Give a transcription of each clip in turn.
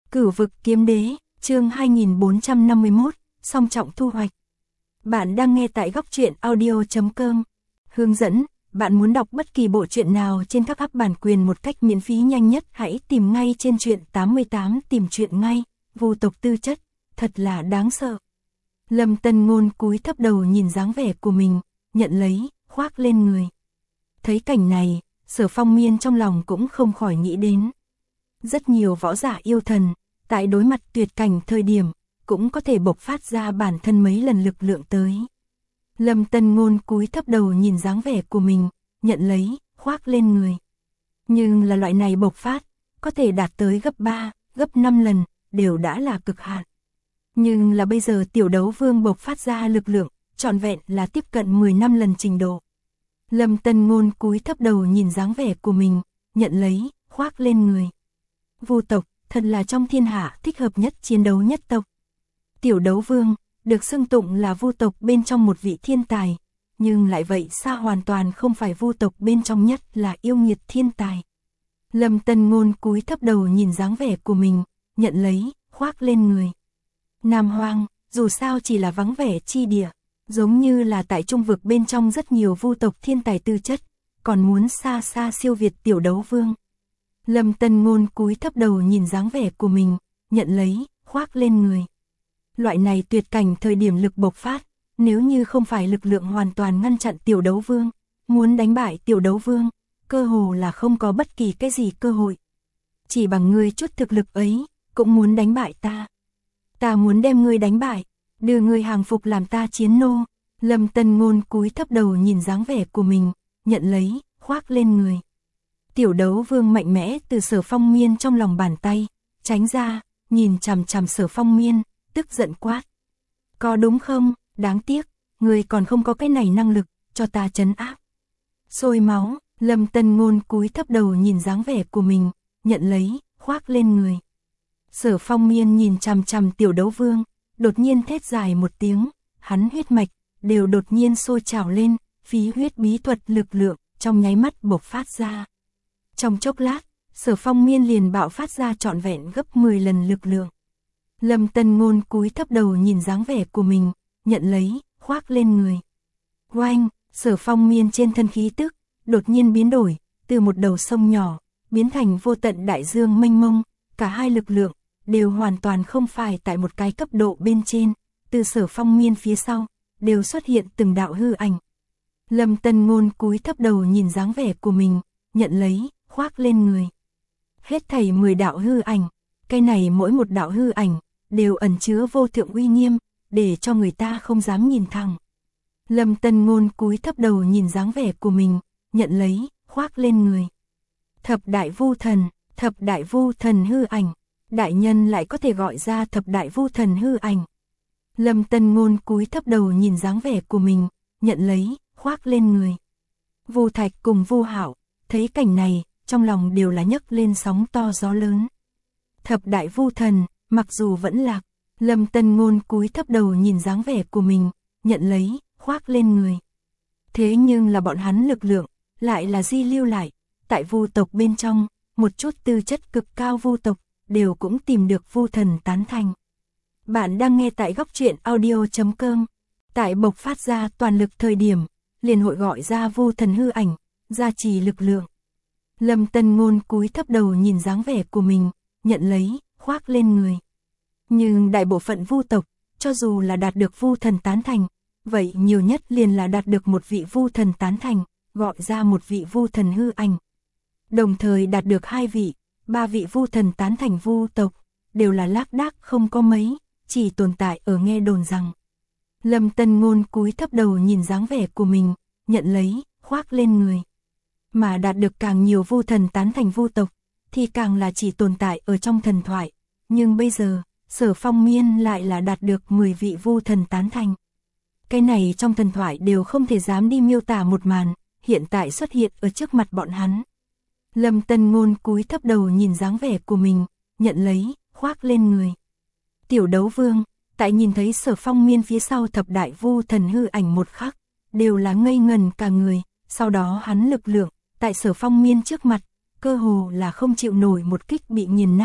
Cửu vực kiếm đế, chương 2451, song trọng thu hoạch. Bạn đang nghe tại góc truyện audio.com. Hướng dẫn, bạn muốn đọc bất kỳ bộ truyện nào trên các app bản quyền một cách miễn phí nhanh nhất, hãy tìm ngay trên truyện 88 tìm truyện ngay. Vu tộc tư chất, thật là đáng sợ. Lâm Tân Ngôn cúi thấp đầu nhìn dáng vẻ của mình, nhận lấy, khoác lên người. Thấy cảnh này, Sở Phong Miên trong lòng cũng không khỏi nghĩ đến. Rất nhiều võ giả yêu thần, tại đối mặt tuyệt cảnh thời điểm, cũng có thể bộc phát ra bản thân mấy lần lực lượng tới. Lâm Tân Ngôn cúi thấp đầu nhìn dáng vẻ của mình, nhận lấy, khoác lên người. Nhưng là loại này bộc phát, có thể đạt tới gấp 3, gấp 5 lần, đều đã là cực hạn. Nhưng là bây giờ tiểu đấu vương bộc phát ra lực lượng, trọn vẹn là tiếp cận 10 năm lần trình độ. Lâm Tân Ngôn cúi thấp đầu nhìn dáng vẻ của mình, nhận lấy, khoác lên người. Vu tộc, thật là trong thiên hạ thích hợp nhất chiến đấu nhất tộc. Tiểu đấu vương, được xưng tụng là vu tộc bên trong một vị thiên tài, nhưng lại vậy xa hoàn toàn không phải vu tộc bên trong nhất là yêu nghiệt thiên tài. Lâm Tân Ngôn cúi thấp đầu nhìn dáng vẻ của mình, nhận lấy, khoác lên người. Nam Hoang, dù sao chỉ là vắng vẻ chi địa, giống như là tại trung vực bên trong rất nhiều vu tộc thiên tài tư chất, còn muốn xa xa siêu việt tiểu đấu vương. Lâm Tân Ngôn cúi thấp đầu nhìn dáng vẻ của mình, nhận lấy, khoác lên người. Loại này tuyệt cảnh thời điểm lực bộc phát, nếu như không phải lực lượng hoàn toàn ngăn chặn tiểu đấu vương, muốn đánh bại tiểu đấu vương, cơ hồ là không có bất kỳ cái gì cơ hội. Chỉ bằng ngươi chút thực lực ấy, cũng muốn đánh bại ta. Ta muốn đem ngươi đánh bại, đưa ngươi hàng phục làm ta chiến nô. Lâm Tân Ngôn cúi thấp đầu nhìn dáng vẻ của mình, nhận lấy, khoác lên người. Tiểu đấu vương mạnh mẽ từ Sở Phong Miên trong lòng bàn tay, tránh ra, nhìn chằm chằm Sở Phong Miên, tức giận quát. Có đúng không, đáng tiếc, ngươi còn không có cái này năng lực, cho ta trấn áp. Sôi máu, Lâm Tân Ngôn cúi thấp đầu nhìn dáng vẻ của mình, nhận lấy, khoác lên người. Sở Phong Miên nhìn chằm chằm tiểu đấu vương, đột nhiên thét dài một tiếng, hắn huyết mạch, đều đột nhiên sôi trào lên, phí huyết bí thuật lực lượng, trong nháy mắt bộc phát ra. Trong chốc lát, Sở Phong Miên liền bạo phát ra trọn vẹn gấp 10 lần lực lượng. Lâm Tân Ngôn cúi thấp đầu nhìn dáng vẻ của mình, nhận lấy, khoác lên người. Oanh, Sở Phong Miên trên thân khí tức, đột nhiên biến đổi, từ một đầu sông nhỏ, biến thành vô tận đại dương mênh mông, cả hai lực lượng, đều hoàn toàn không phải tại một cái cấp độ bên trên, từ Sở Phong Miên phía sau, đều xuất hiện từng đạo hư ảnh. Lâm Tân Ngôn cúi thấp đầu nhìn dáng vẻ của mình, nhận lấy, khoác lên người. Hết thảy 10 đạo hư ảnh, cái này mỗi một đạo hư ảnh, đều ẩn chứa vô thượng uy nghiêm, để cho người ta không dám nhìn thẳng. Lâm Tân Ngôn cúi thấp đầu nhìn dáng vẻ của mình, nhận lấy, khoác lên người. Thập đại vu thần hư ảnh, đại nhân lại có thể gọi ra thập đại vu thần hư ảnh. Lâm Tân Ngôn cúi thấp đầu nhìn dáng vẻ của mình, nhận lấy, khoác lên người. Vu Thạch cùng Vu Hạo, thấy cảnh này, trong lòng đều là nhấc lên sóng to gió lớn. Thập đại vu thần, mặc dù vẫn lạc, Lâm Tân Ngôn cúi thấp đầu nhìn dáng vẻ của mình, nhận lấy, khoác lên người. Thế nhưng là bọn hắn lực lượng, lại là di lưu lại, tại vu tộc bên trong, một chút tư chất cực cao vu tộc, đều cũng tìm được vu thần tán thành. Bạn đang nghe tại góc truyện audio.com, tại bộc phát ra toàn lực thời điểm, liền hội gọi ra vu thần hư ảnh, gia trì lực lượng. Lâm Tân Ngôn cúi thấp đầu nhìn dáng vẻ của mình, nhận lấy, khoác lên người. Nhưng đại bộ phận vu tộc, cho dù là đạt được vu thần tán thành, vậy nhiều nhất liền là đạt được một vị vu thần tán thành, gọi ra một vị vu thần hư ảnh. Đồng thời đạt được 2 vị, 3 vị vu thần tán thành vu tộc, đều là lác đác không có mấy, chỉ tồn tại ở nghe đồn rằng. Lâm Tân Ngôn cúi thấp đầu nhìn dáng vẻ của mình, nhận lấy, khoác lên người. Mà đạt được càng nhiều vu thần tán thành vu tộc, thì càng là chỉ tồn tại ở trong thần thoại. Nhưng bây giờ, Sở Phong Miên lại là đạt được 10 vị vu thần tán thành. Cái này trong thần thoại đều không thể dám đi miêu tả một màn, hiện tại xuất hiện ở trước mặt bọn hắn. Lâm Tân Ngôn cúi thấp đầu nhìn dáng vẻ của mình, nhận lấy, khoác lên người. Tiểu đấu vương, tại nhìn thấy Sở Phong Miên phía sau thập đại vu thần hư ảnh một khắc, đều là ngây ngần cả người, sau đó hắn lực lượng, tại Sở Phong Miên trước mặt, cơ hồ là không chịu nổi một kích bị nghiền nát,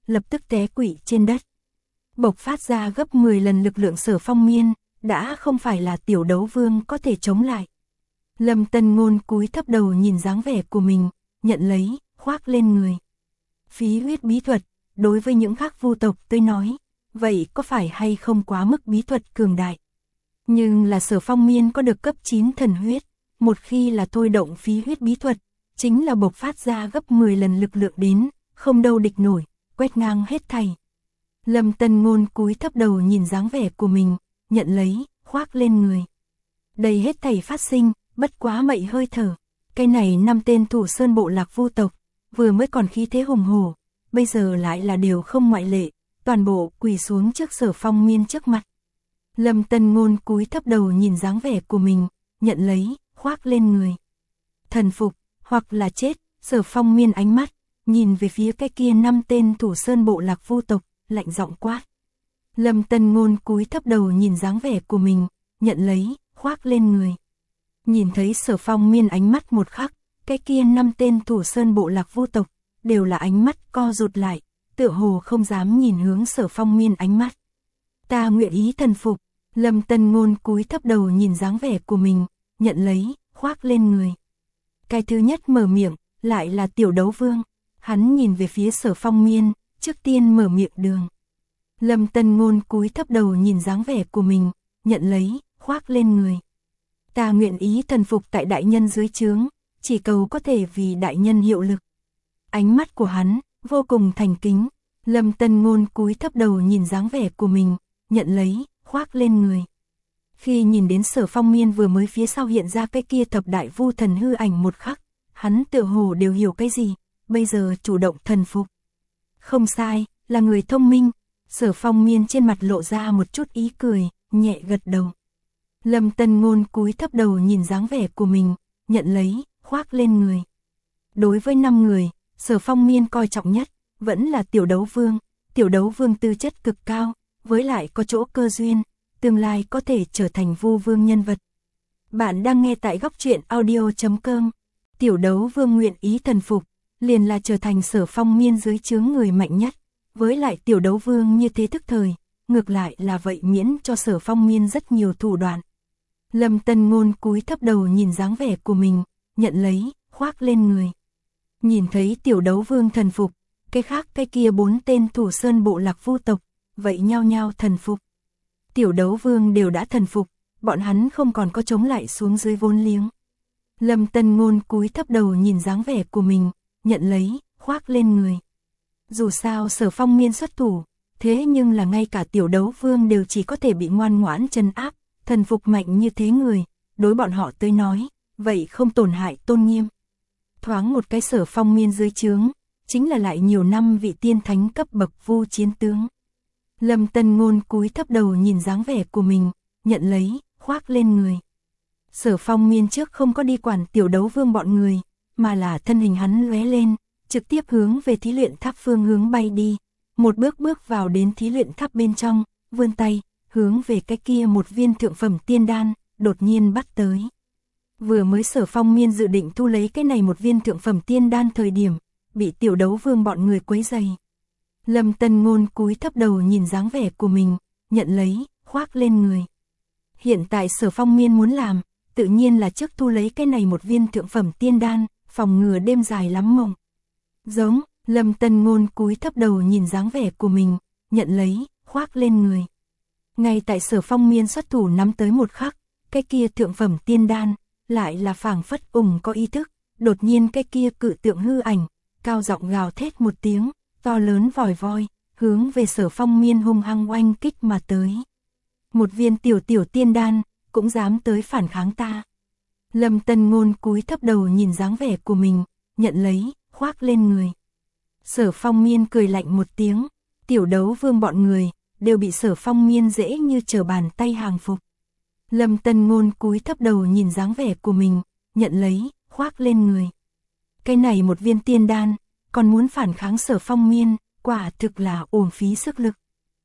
lập tức té quỵ trên đất. Bộc phát ra gấp 10 lần lực lượng Sở Phong Miên, đã không phải là Tiểu Đấu Vương có thể chống lại. Lâm Tân Ngôn cúi thấp đầu nhìn dáng vẻ của mình, nhận lấy, khoác lên người. Phí huyết bí thuật, đối với những khác vu tộc tôi nói, vậy có phải hay không quá mức bí thuật cường đại? Nhưng là Sở Phong Miên có được cấp 9 thần huyết, một khi là thôi động phí huyết bí thuật, chính là bộc phát ra gấp 10 lần lực lượng đến, không đâu địch nổi, quét ngang hết thảy. Lâm Tân Ngôn cúi thấp đầu nhìn dáng vẻ của mình, nhận lấy, khoác lên người. Đây hết thảy phát sinh, bất quá mậy hơi thở. Cái này 5 tên Thủ Sơn bộ lạc vu tộc, vừa mới còn khí thế hùng hổ, bây giờ lại là đều không ngoại lệ, toàn bộ quỳ xuống trước Sở Phong Miên trước mặt. Lâm Tân Ngôn cúi thấp đầu nhìn dáng vẻ của mình, nhận lấy, khoác lên người. Thần phục, hoặc là chết, Sở Phong Miên ánh mắt, nhìn về phía cái kia 5 tên Thủ Sơn bộ lạc vu tộc, lạnh giọng quát. Lâm Tân Ngôn cúi thấp đầu nhìn dáng vẻ của mình, nhận lấy, khoác lên người. Nhìn thấy Sở Phong Miên ánh mắt một khắc, cái kia 5 tên Thủ Sơn bộ lạc vu tộc, đều là ánh mắt co rụt lại, tựa hồ không dám nhìn hướng Sở Phong Miên ánh mắt. Ta nguyện ý thần phục. Lâm Tân Ngôn cúi thấp đầu nhìn dáng vẻ của mình, nhận lấy, khoác lên người. Cái thứ nhất mở miệng, lại là Tiểu Đấu Vương. Hắn nhìn về phía Sở Phong Miên, trước tiên mở miệng đường. Lâm Tân Ngôn cúi thấp đầu nhìn dáng vẻ của mình, nhận lấy, khoác lên người. Ta nguyện ý thần phục tại đại nhân dưới trướng, chỉ cầu có thể vì đại nhân hiệu lực. Ánh mắt của hắn, vô cùng thành kính. Lâm Tân Ngôn cúi thấp đầu nhìn dáng vẻ của mình, nhận lấy, khoác lên người. Khi nhìn đến Sở Phong Miên vừa mới phía sau hiện ra cái kia thập đại vu thần hư ảnh một khắc, hắn tựa hồ đều hiểu cái gì, bây giờ chủ động thần phục. Không sai, là người thông minh. Sở Phong Miên trên mặt lộ ra một chút ý cười, nhẹ gật đầu. Lâm Tân Ngôn cúi thấp đầu nhìn dáng vẻ của mình, nhận lấy, khoác lên người. Đối với 5 người, Sở Phong Miên coi trọng nhất, vẫn là Tiểu Đấu Vương. Tiểu Đấu Vương tư chất cực cao, với lại có chỗ cơ duyên, tương lai có thể trở thành vu vương nhân vật. Bạn đang nghe tại góc truyện audio.com. Tiểu Đấu Vương nguyện ý thần phục, liền là trở thành Sở Phong Miên dưới trướng người mạnh nhất. Với lại Tiểu Đấu Vương như thế thức thời, ngược lại là vậy miễn cho Sở Phong Miên rất nhiều thủ đoạn. Lâm Tân Ngôn cúi thấp đầu nhìn dáng vẻ của mình, nhận lấy, khoác lên người. Nhìn thấy Tiểu Đấu Vương thần phục, cái khác cái kia 4 tên Thủ Sơn bộ lạc vu tộc, vậy nhao nhao thần phục. Tiểu Đấu Vương đều đã thần phục, bọn hắn không còn có chống lại xuống dưới vốn liếng. Lâm Tân Ngôn cúi thấp đầu nhìn dáng vẻ của mình, nhận lấy, khoác lên người. Dù sao Sở Phong Miên xuất thủ, thế nhưng là ngay cả Tiểu Đấu Vương đều chỉ có thể bị ngoan ngoãn trấn áp, thần phục mạnh như thế người, đối bọn họ tới nói, vậy không tổn hại tôn nghiêm. Thoáng một cái Sở Phong Miên dưới trướng, chính là lại nhiều năm vị tiên thánh cấp bậc vu chiến tướng. Lâm Tân Ngôn cúi thấp đầu nhìn dáng vẻ của mình, nhận lấy, khoác lên người. Sở Phong Miên trước không có đi quản Tiểu Đấu Vương bọn người, mà là thân hình hắn lóe lên, trực tiếp hướng về thí luyện tháp phương hướng bay đi, một bước bước vào đến thí luyện tháp bên trong, vươn tay, hướng về cái kia một viên thượng phẩm tiên đan, đột nhiên bắt tới. Vừa mới Sở Phong Miên dự định thu lấy cái này một viên thượng phẩm tiên đan thời điểm, bị Tiểu Đấu Vương bọn người quấy rầy. Lâm Tân Ngôn cúi thấp đầu nhìn dáng vẻ của mình, nhận lấy, khoác lên người. Hiện tại Sở Phong Miên muốn làm, tự nhiên là trước thu lấy cái này một viên thượng phẩm tiên đan, phòng ngừa đêm dài lắm mộng. Giống, Lâm Tân Ngôn cúi thấp đầu nhìn dáng vẻ của mình, nhận lấy, khoác lên người. Ngay tại Sở Phong Miên xuất thủ nắm tới một khắc, cái kia thượng phẩm tiên đan, lại là phảng phất có ý thức, đột nhiên cái kia cự tượng hư ảnh, cao giọng gào thét một tiếng, to lớn vòi voi, hướng về Sở Phong Miên hung hăng oanh kích mà tới. Một viên tiểu tiên đan, cũng dám tới phản kháng ta. Lâm Tân Ngôn cúi thấp đầu nhìn dáng vẻ của mình, nhận lấy, khoác lên người. Sở Phong Miên cười lạnh một tiếng, Tiểu Đấu Vương bọn người, đều bị Sở Phong Miên dễ như trở bàn tay hàng phục. Lâm Tân Ngôn cúi thấp đầu nhìn dáng vẻ của mình, nhận lấy, khoác lên người. Cái này một viên tiên đan, còn muốn phản kháng Sở Phong Miên, quả thực là uổng phí sức lực.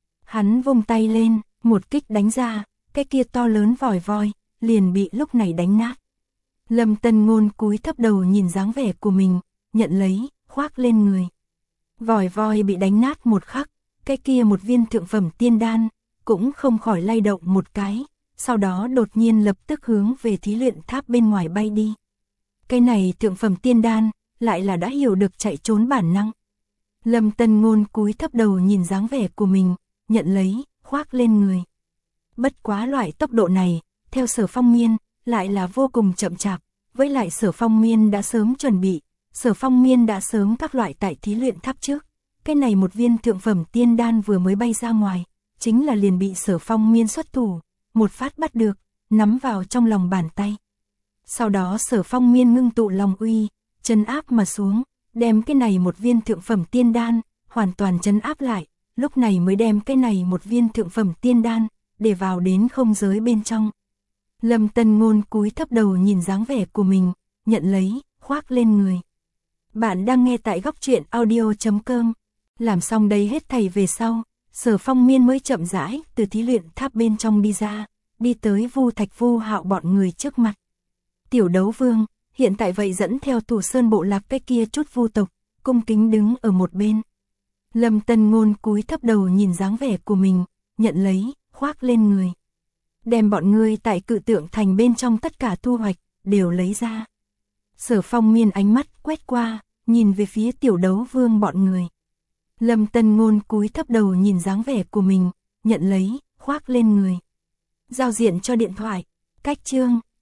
Hắn vung tay lên, một kích đánh ra, cái kia to lớn vòi voi, liền bị lúc này đánh nát. Lâm Tân Ngôn cúi thấp đầu nhìn dáng vẻ của mình, nhận lấy, khoác lên người. Vòi voi bị đánh nát một khắc, cái kia một viên thượng phẩm tiên đan, cũng không khỏi lay động một cái, sau đó đột nhiên lập tức hướng về thí luyện tháp bên ngoài bay đi. Cái này thượng phẩm tiên đan, lại là đã hiểu được chạy trốn bản năng. Lâm Tân Ngôn cúi thấp đầu nhìn dáng vẻ của mình, nhận lấy, khoác lên người. Bất quá loại tốc độ này, theo Sở Phong Miên, lại là vô cùng chậm chạp, với lại Sở Phong Miên đã sớm chuẩn bị, Sở Phong Miên đã sớm các loại tại thí luyện tháp trước. Cái này một viên thượng phẩm tiên đan vừa mới bay ra ngoài, chính là liền bị Sở Phong Miên xuất thủ, một phát bắt được, nắm vào trong lòng bàn tay. Sau đó Sở Phong Miên ngưng tụ lòng uy, trấn áp mà xuống, đem cái này một viên thượng phẩm tiên đan, hoàn toàn trấn áp lại, lúc này mới đem cái này một viên thượng phẩm tiên đan, để vào đến không giới bên trong. Lâm Tân Ngôn cúi thấp đầu nhìn dáng vẻ của mình, nhận lấy, khoác lên người. Bạn đang nghe tại góc truyện audio.com. Làm xong đây hết thảy về sau, Sở Phong Miên mới chậm rãi từ thí luyện tháp bên trong đi ra, đi tới Vu Thạch Vu Hạo bọn người trước mặt. Tiểu Đấu Vương, hiện tại vậy dẫn theo Thủ Sơn bộ lạc cái kia chút vu tộc, cung kính đứng ở một bên. Lâm Tân Ngôn cúi thấp đầu nhìn dáng vẻ của mình, nhận lấy, khoác lên người. Đem bọn người tại Cự Tượng Thành bên trong tất cả thu hoạch, đều lấy ra. Sở Phong Miên ánh mắt quét qua, nhìn về phía Tiểu Đấu Vương bọn người. Lâm Tân Ngôn cúi thấp đầu nhìn dáng vẻ của mình, nhận lấy, khoác lên người. Giao diện cho điện thoại, cách chương.